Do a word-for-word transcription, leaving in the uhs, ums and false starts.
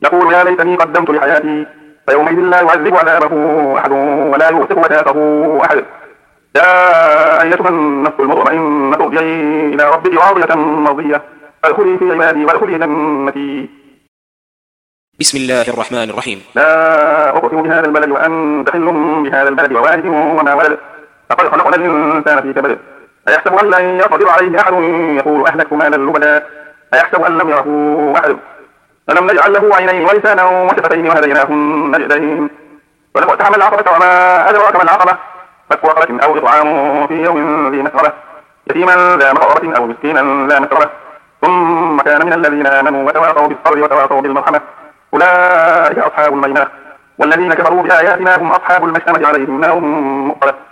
يقول يا ليتني قدمت لحياتي فيومئذ لا يعذب عذابه أحد ولا يوثق وثاقه أحد. يا أيتها النفس المطمئنة ارجعي إلى ربك راضية مرضية فادخلي في عبادي وادخلي جنتي. بسم الله الرحمن الرحيم. لا أقسم بهذا البلد وأنت حل بهذا البلد ووالد وما ولد لقد خلقنا الإنسان في كبد أيحسب أن لن يقدر عليه أحد يقول أهلكت مالا لبدا أيحسب أن لم يره أحد ألم نجعل له عينين ولسانا وشفتين وهديناه النجدين ولم اقتحم العقبة وما أدراك ما العقبة فك رقبة أو إطعام في يوم ذي مسغبة يتيما ذا مقربة أو مسكينا ذا مسغبة ثم كان من الذين آمنوا وتواصوا بالصبر وتواصوا بالمرحمة أولئك أصحاب الميمنة والذين كفروا بآياتنا هم أصحاب المشأمة عليهم نار مؤصدة.